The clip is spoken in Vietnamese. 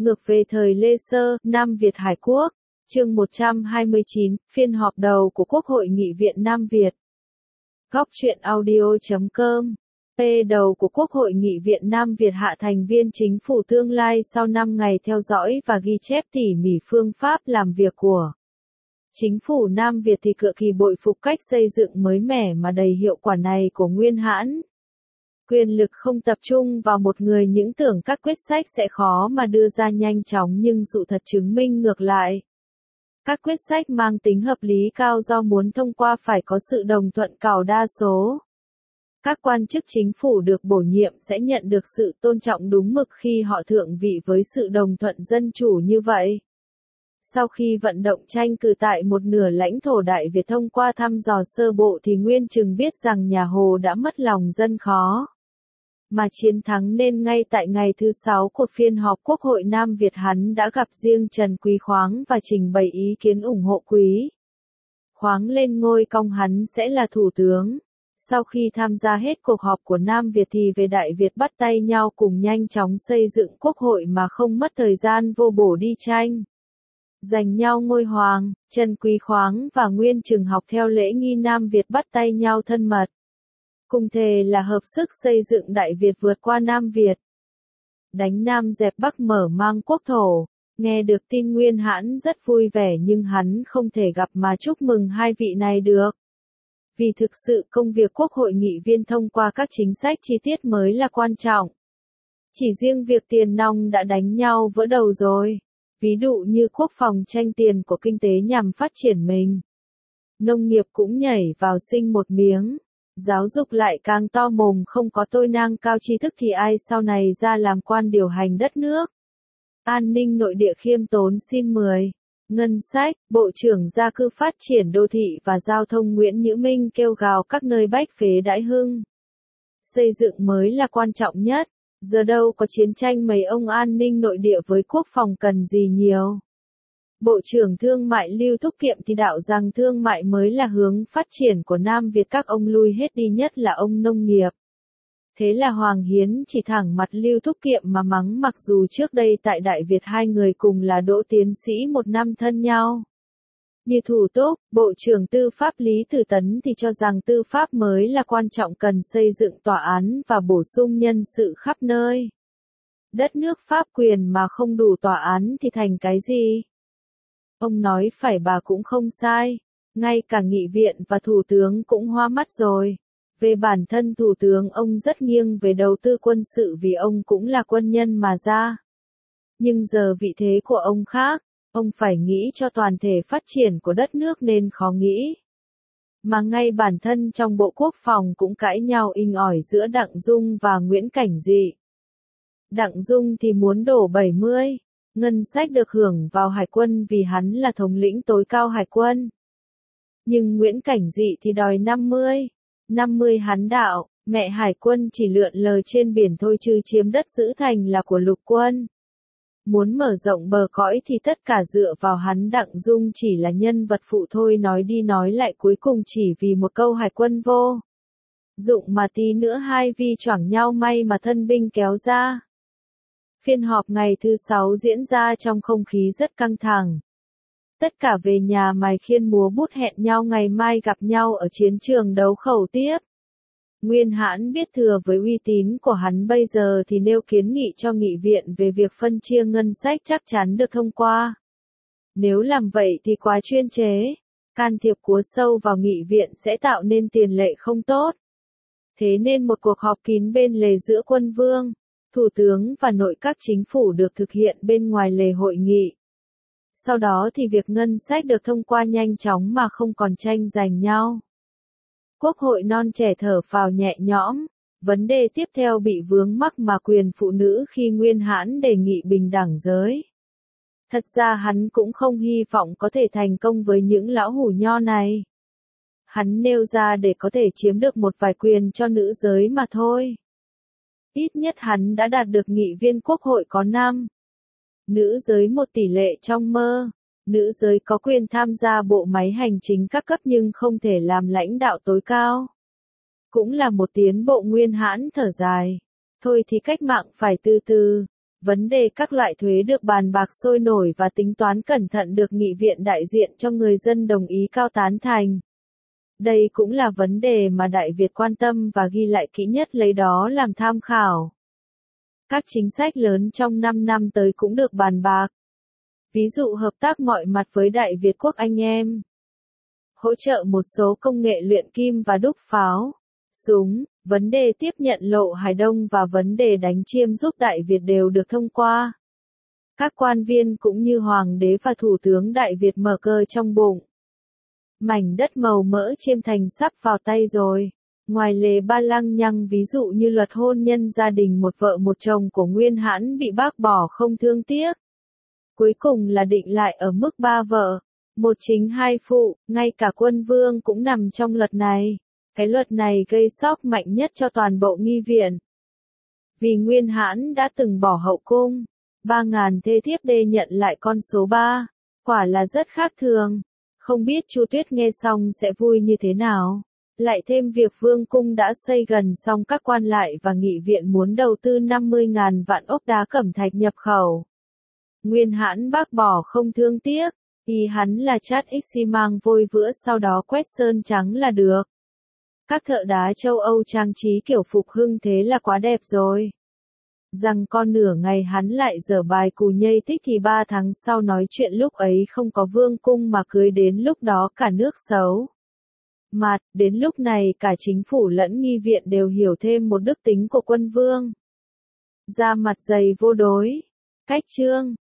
Ngược về thời Lê Sơ, Nam Việt Hải Quốc. Chương 129, phiên họp đầu của Quốc hội Nghị viện Nam Việt. Góc truyện audio.com. P đầu của Quốc hội Nghị viện Nam Việt hạ thành viên chính phủ tương lai sau 5 ngày theo dõi và ghi chép tỉ mỉ phương pháp làm việc của chính phủ Nam Việt thì cực kỳ bội phục cách xây dựng mới mẻ mà đầy hiệu quả này của Nguyên Hãn. Quyền lực không tập trung vào một người, những tưởng các quyết sách sẽ khó mà đưa ra nhanh chóng, nhưng sự thật chứng minh ngược lại. Các quyết sách mang tính hợp lý cao do muốn thông qua phải có sự đồng thuận cao đa số. Các quan chức chính phủ được bổ nhiệm sẽ nhận được sự tôn trọng đúng mực khi họ thượng vị với sự đồng thuận dân chủ như vậy. Sau khi vận động tranh cử tại một nửa lãnh thổ Đại Việt thông qua thăm dò sơ bộ thì Nguyên chừng biết rằng nhà Hồ đã mất lòng dân khó mà chiến thắng, nên ngay tại ngày thứ 6 của phiên họp Quốc hội Nam Việt hắn đã gặp riêng Trần Quý Khoáng và trình bày ý kiến ủng hộ Quý Khoáng lên ngôi công hắn sẽ là thủ tướng. Sau khi tham gia hết cuộc họp của Nam Việt thì về Đại Việt bắt tay nhau cùng nhanh chóng xây dựng quốc hội mà không mất thời gian vô bổ đi tranh giành nhau ngôi hoàng. Trần Quý Khoáng và Nguyên Trừng học theo lễ nghi Nam Việt bắt tay nhau thân mật, cùng thề là hợp sức xây dựng Đại Việt vượt qua Nam Việt, đánh Nam dẹp Bắc mở mang quốc thổ. Nghe được tin Nguyên Hãn rất vui vẻ, nhưng hắn không thể gặp mà chúc mừng hai vị này được. Vì thực sự công việc Quốc hội nghị viên thông qua các chính sách chi tiết mới là quan trọng. Chỉ riêng việc tiền nong đã đánh nhau vỡ đầu rồi. Ví dụ như quốc phòng tranh tiền của kinh tế nhằm phát triển mình. Nông nghiệp cũng nhảy vào sinh một miếng. Giáo dục lại càng to mồm, không có tôi nang cao tri thức thì ai sau này ra làm quan điều hành đất nước. An ninh nội địa khiêm tốn xin 10. Ngân sách, Bộ trưởng Gia cư Phát triển Đô thị và Giao thông Nguyễn Nhữ Minh kêu gào các nơi bách phế đãi hưng. Xây dựng mới là quan trọng nhất. Giờ đâu có chiến tranh mấy ông an ninh nội địa với quốc phòng cần gì nhiều. Bộ trưởng Thương mại Lưu Thúc Kiệm thì đạo rằng thương mại mới là hướng phát triển của Nam Việt, các ông lui hết đi, nhất là ông nông nghiệp. Thế là Hoàng Hiến chỉ thẳng mặt Lưu Thúc Kiệm mà mắng, mặc dù trước đây tại Đại Việt hai người cùng là đỗ tiến sĩ một năm thân nhau. Như Thủ Túc, Bộ trưởng Tư pháp Lý Tử Tấn thì cho rằng tư pháp mới là quan trọng, cần xây dựng tòa án và bổ sung nhân sự khắp nơi. Đất nước pháp quyền mà không đủ tòa án thì thành cái gì? Ông nói phải bà cũng không sai. Ngay cả nghị viện và thủ tướng cũng hoa mắt rồi. Về bản thân thủ tướng, ông rất nghiêng về đầu tư quân sự vì ông cũng là quân nhân mà ra. Nhưng giờ vị thế của ông khác. Ông phải nghĩ cho toàn thể phát triển của đất nước nên khó nghĩ. Mà ngay bản thân trong Bộ Quốc phòng cũng cãi nhau inh ỏi giữa Đặng Dung và Nguyễn Cảnh Dị. Đặng Dung thì muốn đổ 70. Ngân sách được hưởng vào Hải quân vì hắn là thống lĩnh tối cao Hải quân. Nhưng Nguyễn Cảnh Dị thì đòi 50. 50 hắn đạo, mẹ Hải quân chỉ lượn lờ trên biển thôi chứ chiếm đất giữ thành là của lục quân. Muốn mở rộng bờ cõi thì tất cả dựa vào hắn. Đặng Dung chỉ là nhân vật phụ thôi, nói đi nói lại cuối cùng chỉ vì một câu Hải quân vô dụng mà tí nữa hai vi choảng nhau, may mà thân binh kéo ra. Phiên họp ngày thứ 6 diễn ra trong không khí rất căng thẳng. Tất cả về nhà mài khiên múa bút hẹn nhau ngày mai gặp nhau ở chiến trường đấu khẩu tiếp. Nguyên Hãn biết thừa với uy tín của hắn bây giờ thì nêu kiến nghị cho nghị viện về việc phân chia ngân sách chắc chắn được thông qua. Nếu làm vậy thì quá chuyên chế, can thiệp quá sâu vào nghị viện sẽ tạo nên tiền lệ không tốt. Thế nên một cuộc họp kín bên lề giữa quân vương, thủ tướng và nội các chính phủ được thực hiện bên ngoài lề hội nghị. Sau đó thì việc ngân sách được thông qua nhanh chóng mà không còn tranh giành nhau. Quốc hội non trẻ thở phào nhẹ nhõm. Vấn đề tiếp theo bị vướng mắc mà quyền phụ nữ khi Nguyên Hãn đề nghị bình đẳng giới. Thật ra hắn cũng không hy vọng có thể thành công với những lão hủ nho này. Hắn nêu ra để có thể chiếm được một vài quyền cho nữ giới mà thôi. Ít nhất hắn đã đạt được nghị viên quốc hội có 5 nữ giới, một tỷ lệ trong mơ. Nữ giới có quyền tham gia bộ máy hành chính các cấp nhưng không thể làm lãnh đạo tối cao. Cũng là một tiến bộ. Nguyên Hãn thở dài. Thôi thì cách mạng phải từ từ. Vấn đề các loại thuế được bàn bạc sôi nổi và tính toán cẩn thận được nghị viện đại diện cho người dân đồng ý cao tán thành. Đây cũng là vấn đề mà Đại Việt quan tâm và ghi lại kỹ nhất lấy đó làm tham khảo. Các chính sách lớn trong 5 năm tới cũng được bàn bạc. Ví dụ hợp tác mọi mặt với Đại Việt quốc anh em. Hỗ trợ một số công nghệ luyện kim và đúc pháo, súng, vấn đề tiếp nhận Lộ Hải Đông và vấn đề đánh chiêm giúp Đại Việt đều được thông qua. Các quan viên cũng như Hoàng đế và Thủ tướng Đại Việt mở cờ trong bụng. Mảnh đất màu mỡ Chiêm Thành sắp vào tay rồi. Ngoài lề ba lăng nhăng ví dụ như luật hôn nhân gia đình một vợ một chồng của Nguyên Hãn bị bác bỏ không thương tiếc. Cuối cùng là định lại ở mức 3 vợ, một chính hai phụ, ngay cả Quân Vương cũng nằm trong luật này. Cái luật này gây sốc mạnh nhất cho toàn bộ nghi viện. Vì Nguyên Hãn đã từng bỏ hậu cung, 3.000 thê thiếp đê nhận lại con số 3, quả là rất khác thường. Không biết Chu Tuyết nghe xong sẽ vui như thế nào. Lại thêm việc Vương cung đã xây gần xong các quan lại và nghị viện muốn đầu tư 50.000 vạn ốc đá cẩm thạch nhập khẩu. Nguyên Hãn bác bỏ không thương tiếc, ý hắn là chát xi măng vôi vữa sau đó quét sơn trắng là được. Các thợ đá châu Âu trang trí kiểu phục hưng thế là quá đẹp rồi. Rằng con nửa ngày hắn lại dở bài cù nhây thích thì 3 tháng sau nói chuyện lúc ấy không có vương cung mà cưới đến lúc đó cả nước xấu. Mà, đến lúc này cả chính phủ lẫn nghi viện đều hiểu thêm một đức tính của Quân Vương. Da mặt dày vô đối. Cách chương